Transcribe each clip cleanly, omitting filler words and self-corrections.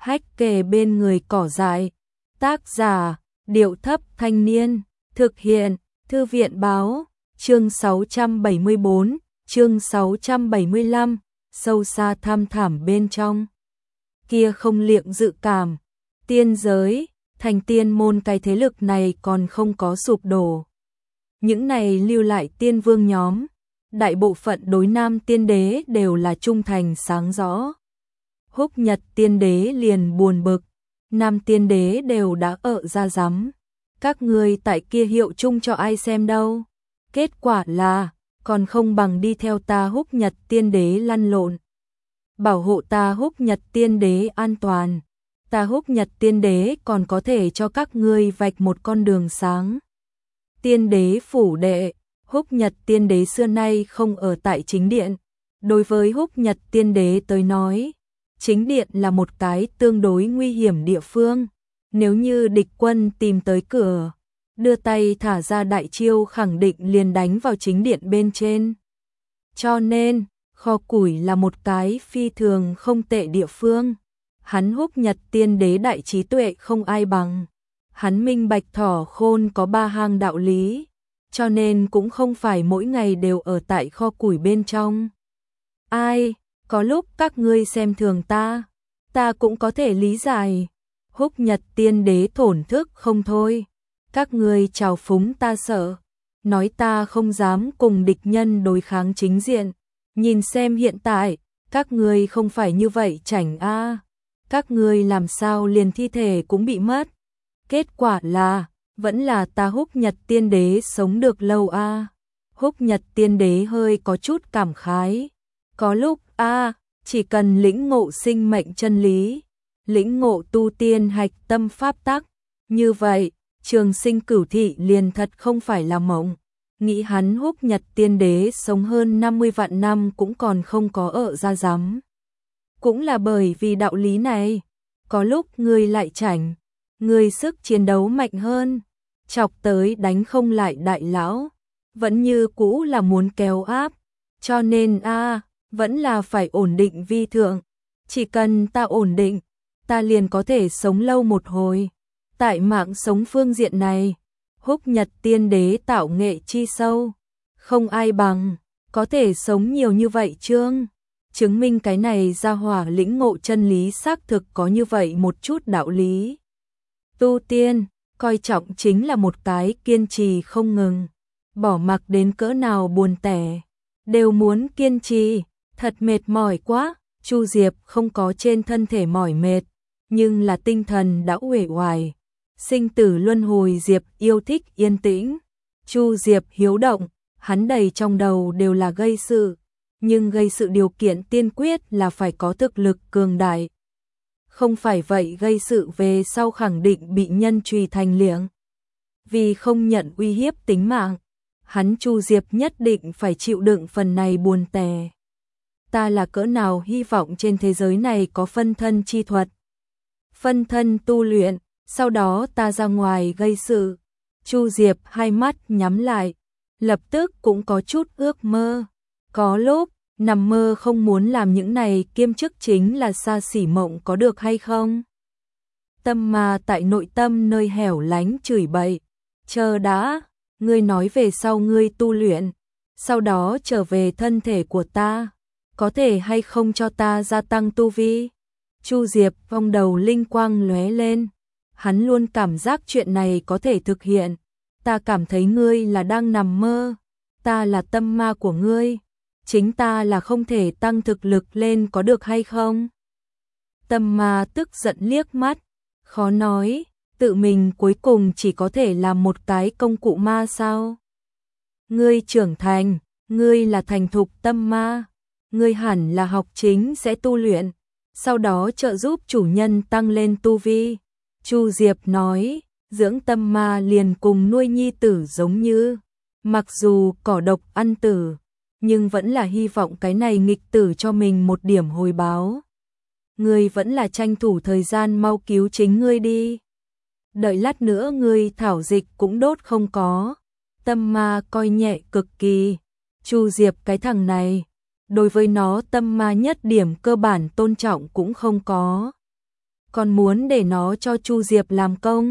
hách kề bên người cỏ dại. Tác giả, Điệu Thấp Thanh Niên. Thực hiện, Thư viện Báo. Chương 674, chương 675, sâu xa thăm thẳm bên trong. Kia không liệng dự cảm. Tiên giới, thành tiên môn cái thế lực này còn không có sụp đổ. Những này lưu lại tiên vương nhóm, đại bộ phận đối Nam tiên đế đều là trung thành sáng rõ. Húc Nhật tiên đế liền buồn bực, Nam tiên đế đều đã ợ ra rắm. Các ngươi tại kia hiệu chung cho ai xem đâu. Kết quả là, còn không bằng đi theo ta Húc Nhật tiên đế lăn lộn. Bảo hộ ta Húc Nhật tiên đế an toàn. Ta Húc Nhật tiên đế còn có thể cho các ngươi vạch một con đường sáng. Tiên đế phủ đệ, Húc Nhật tiên đế xưa nay không ở tại chính điện. Đối với Húc Nhật tiên đế tới nói, chính điện là một cái tương đối nguy hiểm địa phương. Nếu như địch quân tìm tới cửa, đưa tay thả ra đại chiêu khẳng định liền đánh vào chính điện bên trên. Cho nên, kho củi là một cái phi thường không tệ địa phương. Hắn Húc Nhật tiên đế đại trí tuệ không ai bằng. Hắn minh bạch thỏ khôn có ba hang đạo lý, cho nên cũng không phải mỗi ngày đều ở tại kho củi bên trong. Ai, có lúc các ngươi xem thường ta cũng có thể lý giải. Húc Nhật tiên đế thổn thức không thôi. Các ngươi trào phúng ta sợ, nói ta không dám cùng địch nhân đối kháng chính diện. Nhìn xem hiện tại, các ngươi không phải như vậy chảnh a. Các ngươi làm sao liền thi thể cũng bị mất. Kết quả là, vẫn là ta Húc Nhật tiên đế sống được lâu a. Húc Nhật tiên đế hơi có chút cảm khái. Có lúc chỉ cần lĩnh ngộ sinh mệnh chân lý, lĩnh ngộ tu tiên hạch tâm pháp tắc, như vậy, trường sinh cửu thị liền thật không phải là mộng. Nghĩ hắn Húc Nhật tiên đế sống hơn 50 vạn năm cũng còn không có ợ ra rắm. Cũng là bởi vì đạo lý này, có lúc người lại chảnh, người sức chiến đấu mạnh hơn, chọc tới đánh không lại đại lão, vẫn như cũ là muốn kéo áp, cho nên vẫn là phải ổn định vi thượng. Chỉ cần ta ổn định, ta liền có thể sống lâu một hồi. Tại mạng sống phương diện này, Húc Nhật tiên đế tạo nghệ chi sâu, không ai bằng, có thể sống nhiều như vậy chương. Chứng minh cái này ra hỏa lĩnh ngộ chân lý xác thực có như vậy một chút đạo lý. Tu tiên, coi trọng chính là một cái kiên trì không ngừng, bỏ mặc đến cỡ nào buồn tẻ, đều muốn kiên trì, thật mệt mỏi quá. Chu Diệp không có trên thân thể mỏi mệt, nhưng là tinh thần đã uể oải. Sinh tử luân hồi Diệp yêu thích yên tĩnh. Chu Diệp hiếu động, hắn đầy trong đầu đều là gây sự, nhưng gây sự điều kiện tiên quyết là phải có thực lực cường đại. Không phải vậy gây sự về sau khẳng định bị nhân truy thành liệng. Vì không nhận uy hiếp tính mạng, hắn Chu Diệp nhất định phải chịu đựng phần này buồn tẻ. Ta là cỡ nào hy vọng trên thế giới này có phân thân chi thuật. Phân thân tu luyện, sau đó ta ra ngoài gây sự. Chu Diệp hai mắt nhắm lại, lập tức cũng có chút ước mơ. Có lúc, nằm mơ không muốn làm những này kiêm chức chính là xa xỉ mộng có được hay không? Tâm ma tại nội tâm nơi hẻo lánh chửi bậy. Chờ đã, ngươi nói về sau ngươi tu luyện, sau đó trở về thân thể của ta. Có thể hay không cho ta gia tăng tu vi? Chu Diệp vòng đầu linh quang lóe lên. Hắn luôn cảm giác chuyện này có thể thực hiện. Ta cảm thấy ngươi là đang nằm mơ. Ta là tâm ma của ngươi. Chính ta là không thể tăng thực lực lên có được hay không? Tâm ma tức giận liếc mắt. Khó nói, tự mình cuối cùng chỉ có thể làm một cái công cụ ma sao? Ngươi trưởng thành, ngươi là thành thục tâm ma. Ngươi hẳn là học chính sẽ tu luyện, sau đó trợ giúp chủ nhân tăng lên tu vi. Chu Diệp nói, dưỡng tâm ma liền cùng nuôi nhi tử giống như. Mặc dù cỏ độc ăn tử, nhưng vẫn là hy vọng cái này nghịch tử cho mình một điểm hồi báo. Ngươi vẫn là tranh thủ thời gian mau cứu chính ngươi đi. Đợi lát nữa ngươi thảo dịch cũng đốt không có. Tâm ma coi nhẹ cực kỳ. Chu Diệp cái thằng này, đối với nó tâm ma nhất điểm cơ bản tôn trọng cũng không có. còn muốn để nó cho Chu Diệp làm công.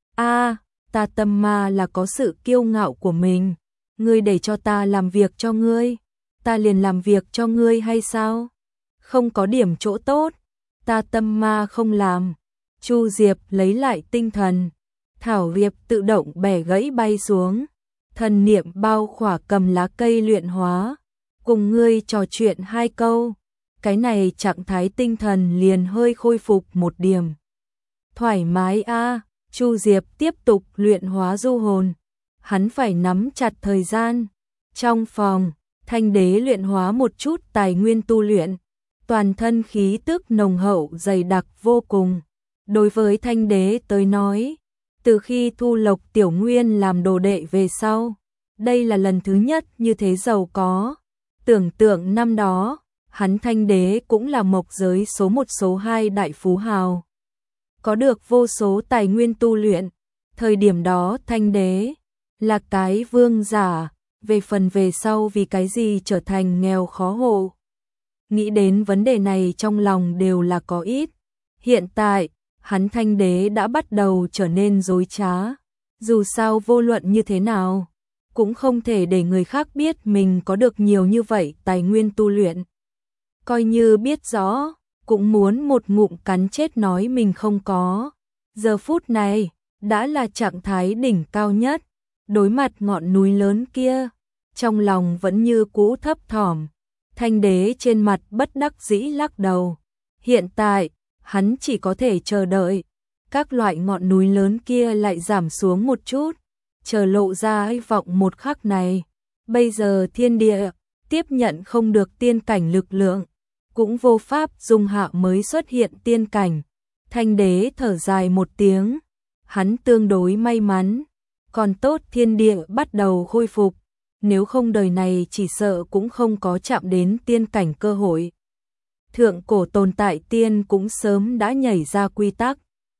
A, ta Tâm Ma là có sự kiêu ngạo của mình, ngươi để cho ta làm việc cho ngươi, ta liền làm việc cho ngươi hay sao? Không có điểm chỗ tốt, ta Tâm Ma không làm. Chu Diệp lấy lại tinh thần, thảo diệp tự động bẻ gãy bay xuống, thần niệm bao khỏa cầm lá cây luyện hóa, cùng ngươi trò chuyện 2 câu, cái này trạng thái tinh thần liền hơi khôi phục một điểm. Thoải mái a. Chu Diệp tiếp tục luyện hóa du hồn, hắn phải nắm chặt thời gian. Trong phòng, Thanh Đế luyện hóa một chút tài nguyên tu luyện, toàn thân khí tức nồng hậu dày đặc vô cùng. Đối với Thanh Đế tới nói, từ khi thu Lộc Tiểu Nguyên làm đồ đệ về sau, đây là lần thứ nhất như thế giàu có. Tưởng tượng năm đó, hắn Thanh Đế cũng là mộc giới số 1 số 2 đại phú hào, có được vô số tài nguyên tu luyện. Thời điểm đó Thanh Đế là cái vương giả, về phần về sau vì cái gì trở thành nghèo khó hộ. Nghĩ đến vấn đề này trong lòng đều là có ít. Hiện tại, hắn Thanh Đế đã bắt đầu trở nên dối trá. Dù sao vô luận như thế nào, cũng không thể để người khác biết mình có được nhiều như vậy tài nguyên tu luyện. Coi như biết rõ, cũng muốn một ngụm cắn chết nói mình không có. Giờ phút này, đã là trạng thái đỉnh cao nhất, đối mặt ngọn núi lớn kia, trong lòng vẫn như cũ thấp thỏm. Thanh Đế trên mặt bất đắc dĩ lắc đầu. Hiện tại, hắn chỉ có thể chờ đợi, các loại ngọn núi lớn kia lại giảm xuống một chút, chờ lộ ra hy vọng một khắc này. Bây giờ thiên địa tiếp nhận không được tiên cảnh lực lượng, cũng vô pháp dung hạ mới xuất hiện tiên cảnh. Thanh Đế thở dài một tiếng, hắn tương đối may mắn, còn tốt thiên địa bắt đầu khôi phục, nếu không đời này chỉ sợ cũng không có chạm đến tiên cảnh cơ hội. Thượng cổ tồn tại tiên cũng sớm đã nhảy ra quy tắc,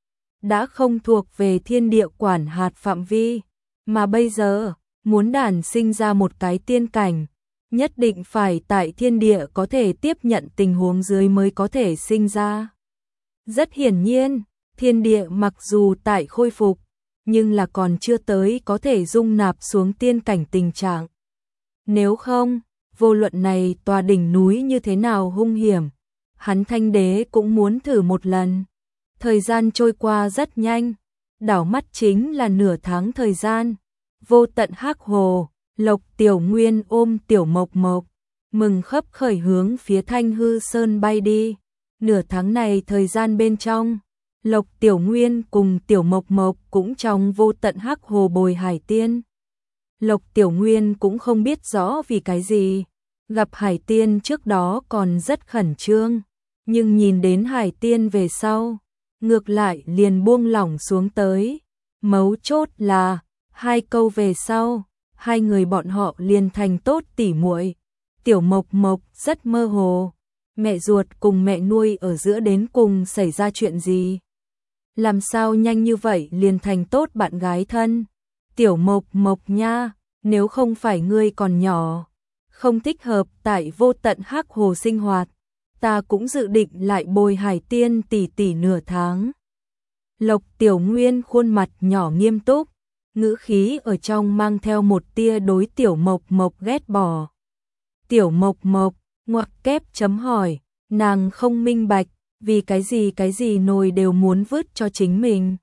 đã không thuộc về thiên địa quản hạt phạm vi, mà bây giờ muốn đản sinh ra một cái tiên cảnh, nhất định phải tại thiên địa có thể tiếp nhận tình huống dưới mới có thể sinh ra. Rất hiển nhiên, thiên địa mặc dù tại khôi phục, nhưng là còn chưa tới có thể dung nạp xuống tiên cảnh tình trạng. Nếu không, vô luận này tòa đỉnh núi như thế nào hung hiểm, hắn Thanh Đế cũng muốn thử một lần. Thời gian trôi qua rất nhanh, đảo mắt chính là nửa tháng thời gian. Vô tận hắc hồ, Lộc Tiểu Nguyên ôm Tiểu Mộc Mộc, mừng khấp khởi hướng phía Thanh Hư Sơn bay đi. Nửa tháng này thời gian bên trong, Lộc Tiểu Nguyên cùng Tiểu Mộc Mộc cũng trong vô tận hắc hồ bồi hải tiên. Lộc Tiểu Nguyên cũng không biết rõ vì cái gì, gặp hải tiên trước đó còn rất khẩn trương, nhưng nhìn đến hải tiên về sau, ngược lại liền buông lỏng xuống tới. Mấu chốt là, 2 câu về sau, hai người bọn họ liền thành tốt tỉ muội. Tiểu Mộc Mộc rất mơ hồ, mẹ ruột cùng mẹ nuôi ở giữa đến cùng xảy ra chuyện gì? Làm sao nhanh như vậy liền thành tốt bạn gái thân? Tiểu Mộc Mộc nha, nếu không phải ngươi còn nhỏ, không thích hợp tại vô tận hắc hồ sinh hoạt, ta cũng dự định lại bồi hải tiên tỷ tỷ nửa tháng. Lộc Tiểu Nguyên khuôn mặt nhỏ nghiêm túc, ngữ khí ở trong mang theo một tia đối Tiểu Mộc Mộc ghét bỏ. Tiểu Mộc Mộc, ngoặc kép chấm hỏi, nàng không minh bạch, vì cái gì nồi đều muốn vứt cho chính mình.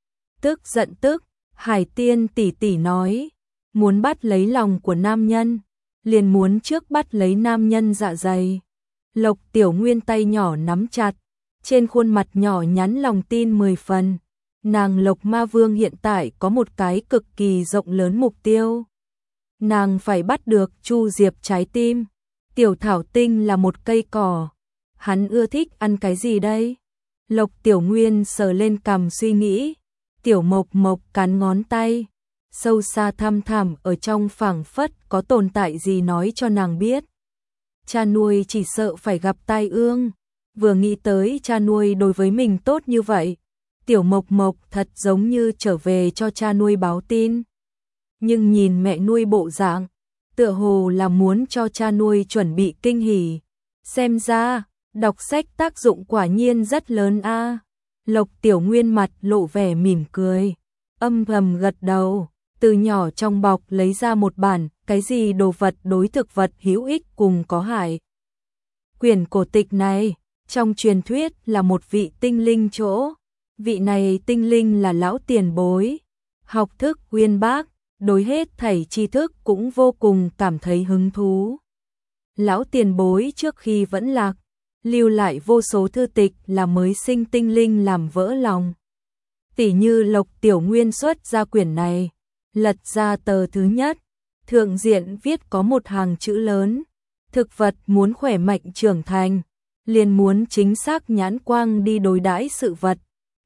Tức giận tức, hải tiên tỷ tỷ nói, muốn bắt lấy lòng của nam nhân, liền muốn trước bắt lấy nam nhân dạ dày. Lộc Tiểu Nguyên tay nhỏ nắm chặt, trên khuôn mặt nhỏ nhắn lòng tin 10 phần. Nàng Lộc Ma Vương hiện tại có một cái cực kỳ rộng lớn mục tiêu. Nàng phải bắt được Chu Diệp trái tim. Tiểu Thảo Tinh là một cây cỏ. Hắn ưa thích ăn cái gì đây? Lộc Tiểu Nguyên sờ lên cằm suy nghĩ. Tiểu Mộc Mộc cắn ngón tay. Sâu xa thăm thẳm ở trong phảng phất có tồn tại gì nói cho nàng biết. Cha nuôi chỉ sợ phải gặp tai ương. Vừa nghĩ tới cha nuôi đối với mình tốt như vậy, Tiểu Mộc Mộc thật giống như trở về cho cha nuôi báo tin. Nhưng nhìn mẹ nuôi bộ dạng, tựa hồ là muốn cho cha nuôi chuẩn bị kinh hỉ. Xem ra, đọc sách tác dụng quả nhiên rất lớn a. Lộc Tiểu Nguyên mặt lộ vẻ mỉm cười, âm thầm gật đầu, từ nhỏ trong bọc lấy ra một bản, cái gì đồ vật đối thực vật hữu ích cùng có hại. Quyển cổ tịch này, trong truyền thuyết là một vị tinh linh chỗ, vị này tinh linh là lão tiền bối, học thức uyên bác, đối hết thảy tri thức cũng vô cùng cảm thấy hứng thú. Lão tiền bối trước khi vẫn lạc, lưu lại vô số thư tịch là mới sinh tinh linh làm vỡ lòng. Tỉ như Lộc Tiểu Nguyên xuất ra quyển này, lật ra tờ thứ nhất, thượng diện viết có một hàng chữ lớn, thực vật muốn khỏe mạnh trưởng thành, liền muốn chính xác nhãn quang đi đối đãi sự vật.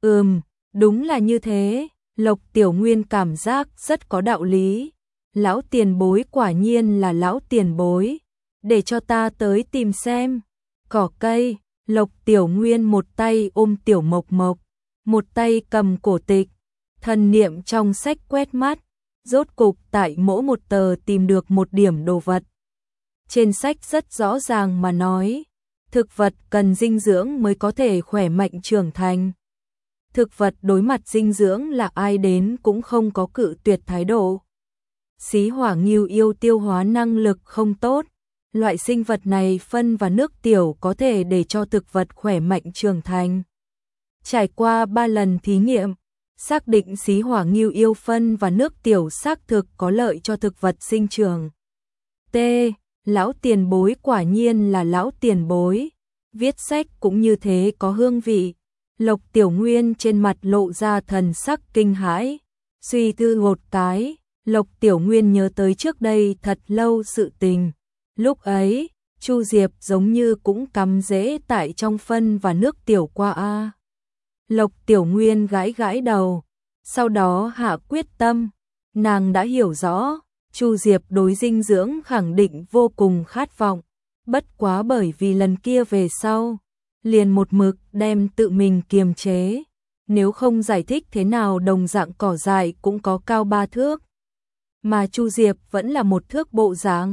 Đúng là như thế, Lộc Tiểu Nguyên cảm giác rất có đạo lý. Lão tiền bối quả nhiên là lão tiền bối, để cho ta tới tìm xem. Cỏ cây, Lộc Tiểu Nguyên một tay ôm Tiểu Mộc Mộc, một tay cầm cổ tịch, thần niệm trong sách quét mắt, rốt cục tại mỗi một tờ tìm được một điểm đồ vật. Trên sách rất rõ ràng mà nói, thực vật cần dinh dưỡng mới có thể khỏe mạnh trưởng thành. Thực vật đối mặt dinh dưỡng là ai đến cũng không có cự tuyệt thái độ. Xí hỏa ngưu yêu tiêu hóa năng lực không tốt, loại sinh vật này phân và nước tiểu có thể để cho thực vật khỏe mạnh trưởng thành. Trải qua 3 lần thí nghiệm, xác định xí hỏa ngưu yêu phân và nước tiểu xác thực có lợi cho thực vật sinh trưởng. T. Lão tiền bối quả nhiên là lão tiền bối, viết sách cũng như thế có hương vị. Lộc Tiểu Nguyên trên mặt lộ ra thần sắc kinh hãi, suy tư một cái, Lộc Tiểu Nguyên nhớ tới trước đây thật lâu sự tình. Lúc ấy, Chu Diệp giống như cũng cắm rễ tại trong phân và nước tiểu qua a. Lộc Tiểu Nguyên gãi gãi đầu, sau đó hạ quyết tâm, nàng đã hiểu rõ, Chu Diệp đối dinh dưỡng khẳng định vô cùng khát vọng, bất quá bởi vì lần kia về sau, liền một mực đem tự mình kiềm chế, nếu không giải thích thế nào đồng dạng cỏ dại cũng có cao 3 thước, mà Chu Diệp vẫn là 1 thước bộ dáng.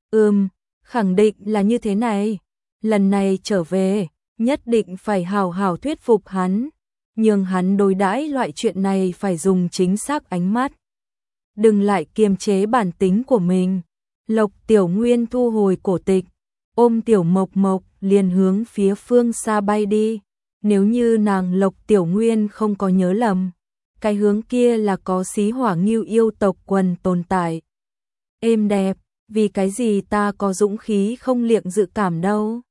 Khẳng định là như thế này, lần này trở về, nhất định phải hào hào thuyết phục hắn, nhưng hắn đối đãi loại chuyện này phải dùng chính xác ánh mắt. Đừng lại kiềm chế bản tính của mình. Lộc Tiểu Nguyên thu hồi cổ tịch, ôm Tiểu Mộc Mộc liền hướng phía phương xa bay đi. Nếu như nàng Lộc Tiểu Nguyên không có nhớ lầm, cái hướng kia là có xí hỏa ngưu yêu tộc quần tồn tại. Êm đẹp, vì cái gì ta có dũng khí không liệng dự cảm đâu.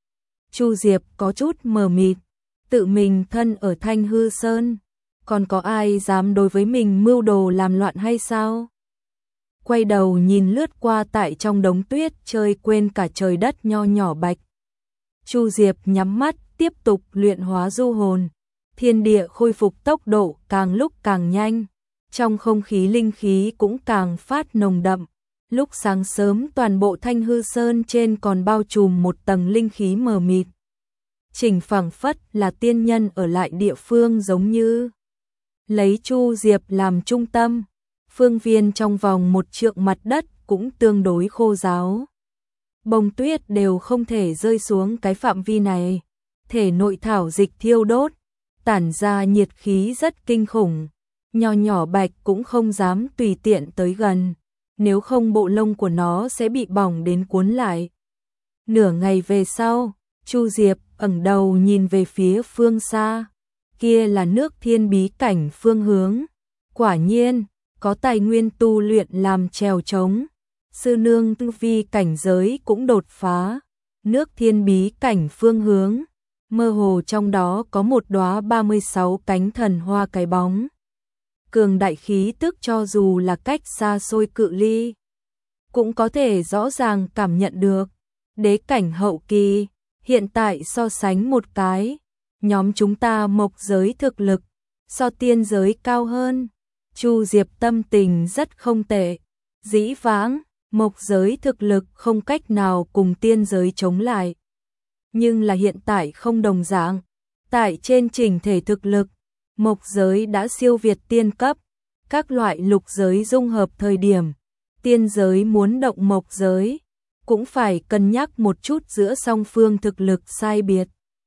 Chu Diệp có chút mờ mịt, tự mình thân ở Thanh Hư Sơn, còn có ai dám đối với mình mưu đồ làm loạn hay sao? Quay đầu nhìn lướt qua tại trong đống tuyết chơi quên cả trời đất nho nhỏ bạch. Chu Diệp nhắm mắt tiếp tục luyện hóa du hồn, thiên địa khôi phục tốc độ càng lúc càng nhanh, trong không khí linh khí cũng càng phát nồng đậm. Lúc sáng sớm toàn bộ Thanh Hư Sơn trên còn bao trùm một tầng linh khí mờ mịt. Chỉnh phẳng phất là tiên nhân ở lại địa phương giống như. Lấy Chu Diệp làm trung tâm, phương viên trong vòng 1 trượng mặt đất cũng tương đối khô ráo. Bông tuyết đều không thể rơi xuống cái phạm vi này, thể nội thảo dịch thiêu đốt, tản ra nhiệt khí rất kinh khủng, nho nhỏ bạch cũng không dám tùy tiện tới gần, nếu không bộ lông của nó sẽ bị bỏng đến cuốn lại. Nửa ngày về sau, Chu Diệp ẩn đầu nhìn về phía phương xa, kia là nước thiên bí cảnh phương hướng. Quả nhiên, có tài nguyên tu luyện làm trèo trống, sư nương tu vi cảnh giới cũng đột phá. Nước thiên bí cảnh phương hướng, mơ hồ trong đó có một đóa 36 cánh thần hoa cái bóng. Cường đại khí tức cho dù là cách xa xôi cự ly, cũng có thể rõ ràng cảm nhận được. Đế cảnh hậu kỳ, hiện tại so sánh một cái, nhóm chúng ta mộc giới thực lực, so tiên giới cao hơn. Chu Diệp tâm tình rất không tệ, dĩ vãng, mộc giới thực lực không cách nào cùng tiên giới chống lại. Nhưng là hiện tại không đồng dạng, tại trên trình thể thực lực, mộc giới đã siêu việt tiên cấp, các loại lục giới dung hợp thời điểm, tiên giới muốn động mộc giới, cũng phải cân nhắc một chút giữa song phương thực lực sai biệt.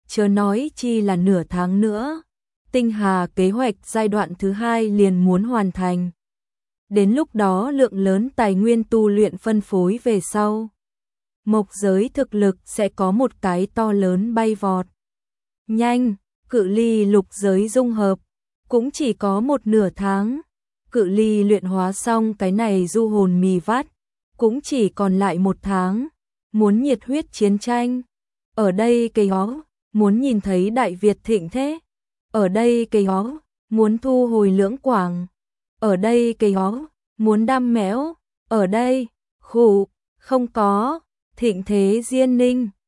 chớ nói chi là nửa tháng nữa. Tinh Hà kế hoạch giai đoạn thứ 2 liền muốn hoàn thành. Đến lúc đó lượng lớn tài nguyên tu luyện phân phối về sau. Mộc giới thực lực sẽ có một cái to lớn bay vọt. Nhanh, cự ly lục giới dung hợp, cũng chỉ có một nửa tháng. Cự ly luyện hóa xong cái này du hồn mì vắt, cũng chỉ còn lại một tháng. Muốn nhiệt huyết chiến tranh. Ở đây cây ó, muốn nhìn thấy Đại Việt thịnh thế. Ở đây cây ó, muốn thu hồi Lưỡng Quảng. Ở đây cây ó, muốn đam mẽo. Ở đây, khụ, không có, thịnh thế Diên Ninh.